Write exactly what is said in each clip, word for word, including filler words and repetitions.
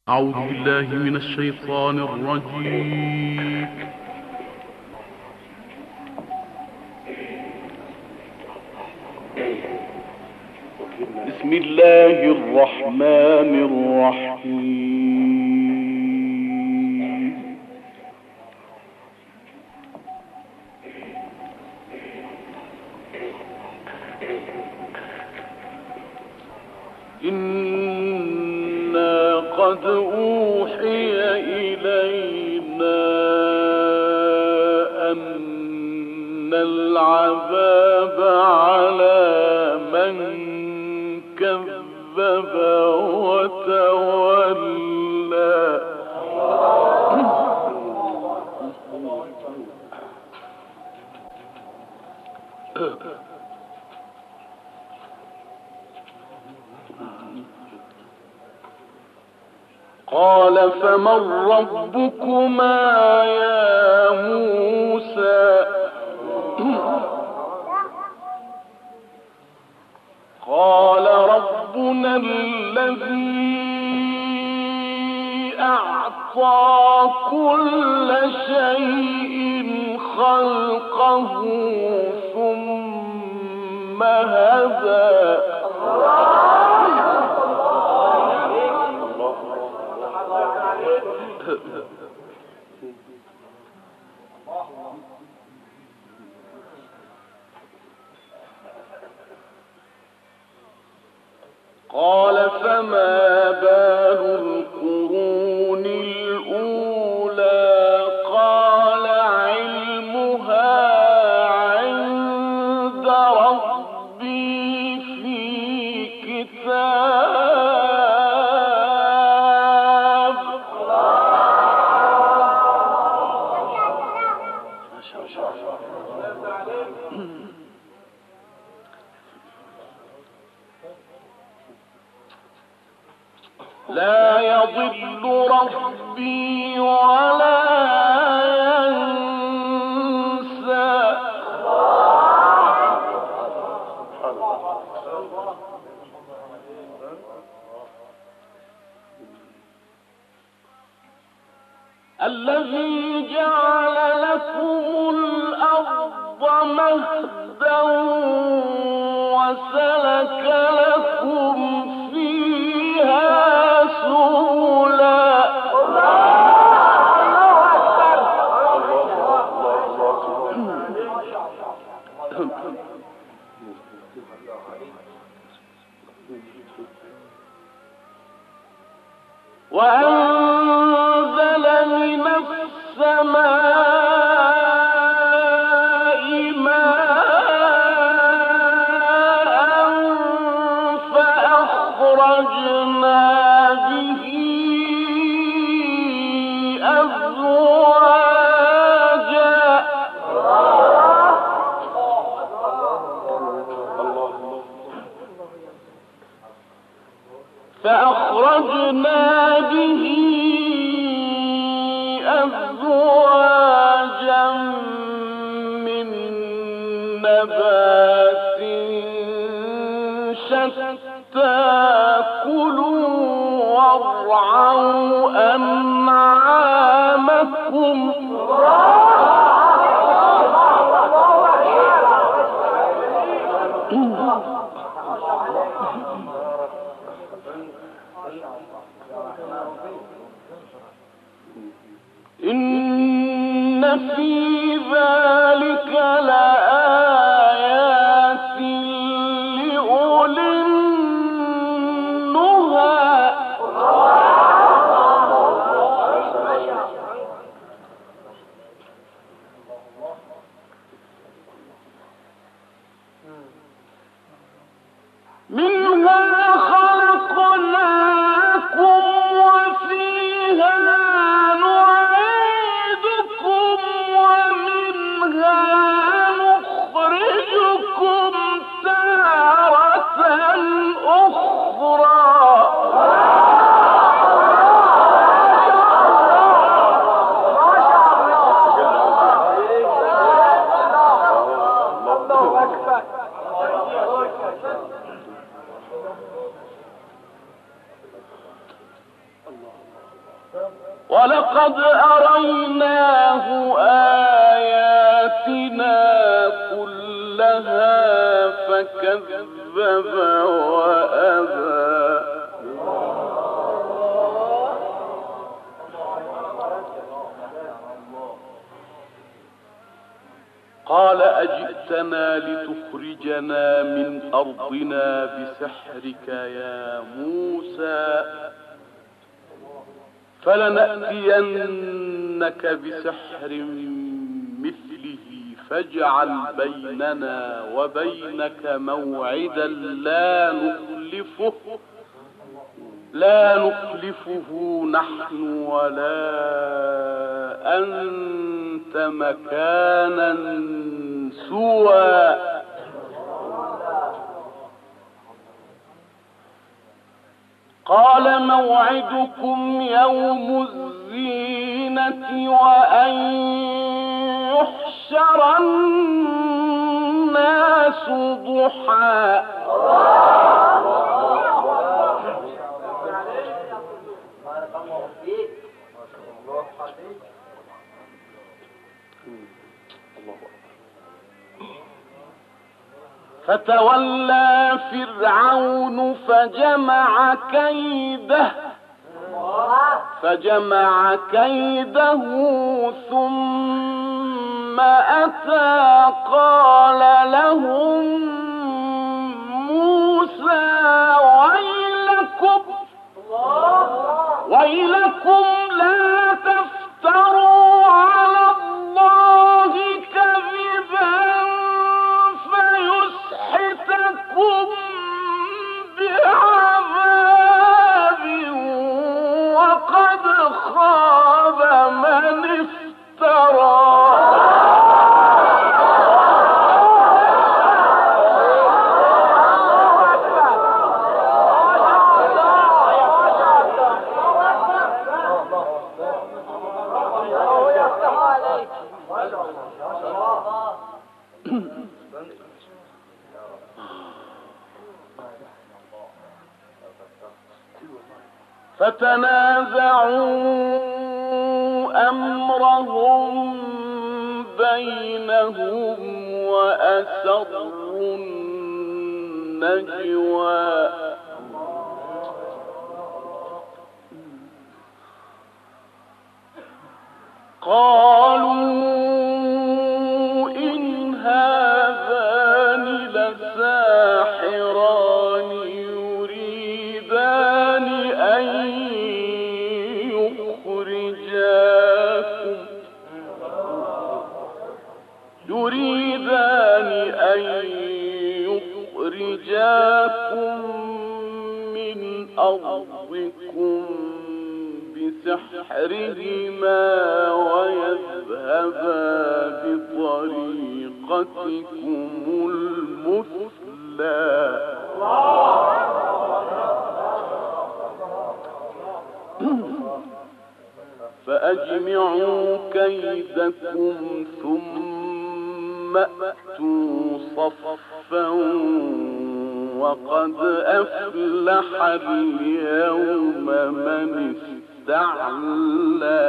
أعوذ بالله من الشيطان الرجيم. بسم الله الرحمن الرحيم. إنا قد أوحي إلينا أن العذاب على من كذب وتولى. قال فمن ربكما يا موسى؟ قال ربنا الذي أعطى كل شيء خلقه ثم هدى. قال فما بال القرون الأولى؟ قال علمها عند ربي في كتاب. لا يضل ربي ولا ينسى. الذي جعل لكم الأرض مهدا وسلك لكم فيها سبلا. وأنزل من السماء ماء فأخرجنا به أزواجا. فأخرجنا به أزواجا من نبات شتى كلوا وارعوا أنعامكم. إن في ذلك لآيات لأولي النهى. منها خلقناكم وفيها نعيدكم ومنها نخرجكم ولقد أريناه آياتنا كلها فكذب وأبى. قال أجئتنا لتخرجنا من أرضنا بسحرك يا موسى فلنأتينك بسحر مثله فاجعل بيننا وبينك موعدا لا نخلفه لا نخلفه نحن ولا أنت مكانا سوى. قال موعدكم يوم الزينة وأن يحشر الناس ضحى. فتولى فرعون فجمع كيده فجمع كيده ثم أتى قال لهم موسى ويلكم ويلكم لا تفتروا على الله كذبا فيسحتكم بعذاب وقد خاب من افترى. فتنازعوا أمرهم بينهم وأسروا النجوى. قالوا إن هذان لساحران يريدان أن يخرجاكم يريدان أن يخرجاكم من أرضكم بسحرهما ويذهبا بطريقتكم المثلى. فأجمعوا كيدكم ثم أتوا صفا وقد أفلح اليوم من استعلى.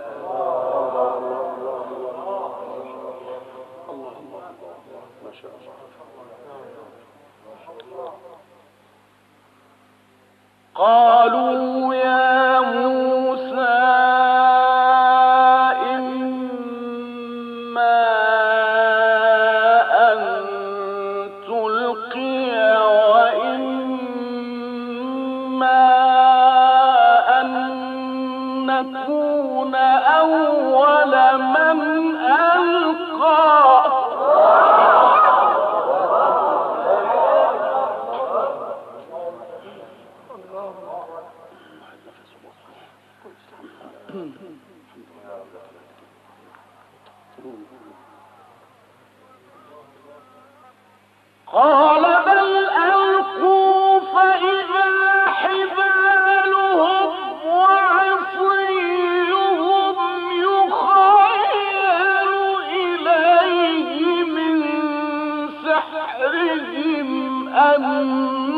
قالوا يا موسى إما أن تلقي وإما أن نكون أول من ألقى. قال بل ألقوا فإذا حبالهم وعصيهم يخيل إليه من سحرهم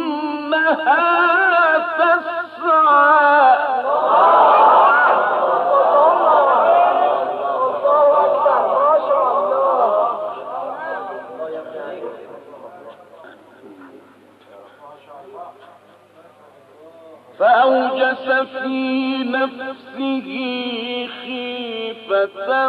أنها تسعى. في نفسه خيفة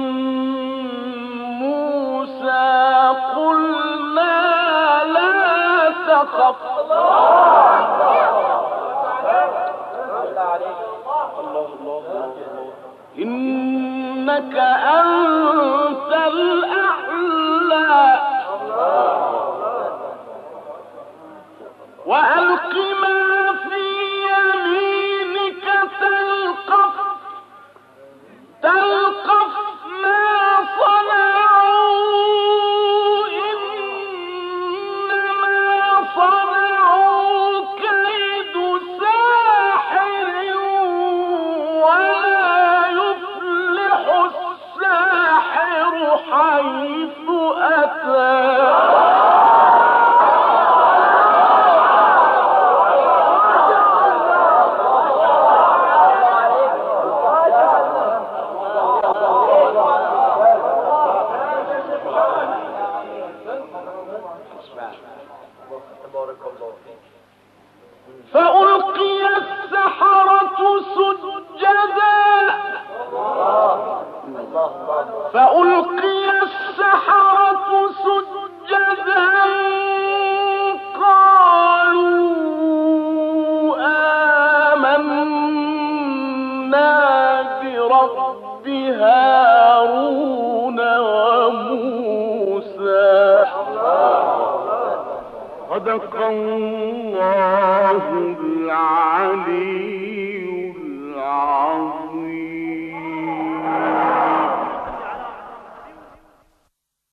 موسى قلنا لا تخف إنك أنت الأعلى وألق ما في يمينك تلقف تلقف ما صنعوا إنما صنعوا كيد ساحر ولا يفلح الساحر حيث أتى فألقي السحرة سجدا فألقي السحرة سجدا قالوا آمنا برب هارون وموسى صدق الله العليم.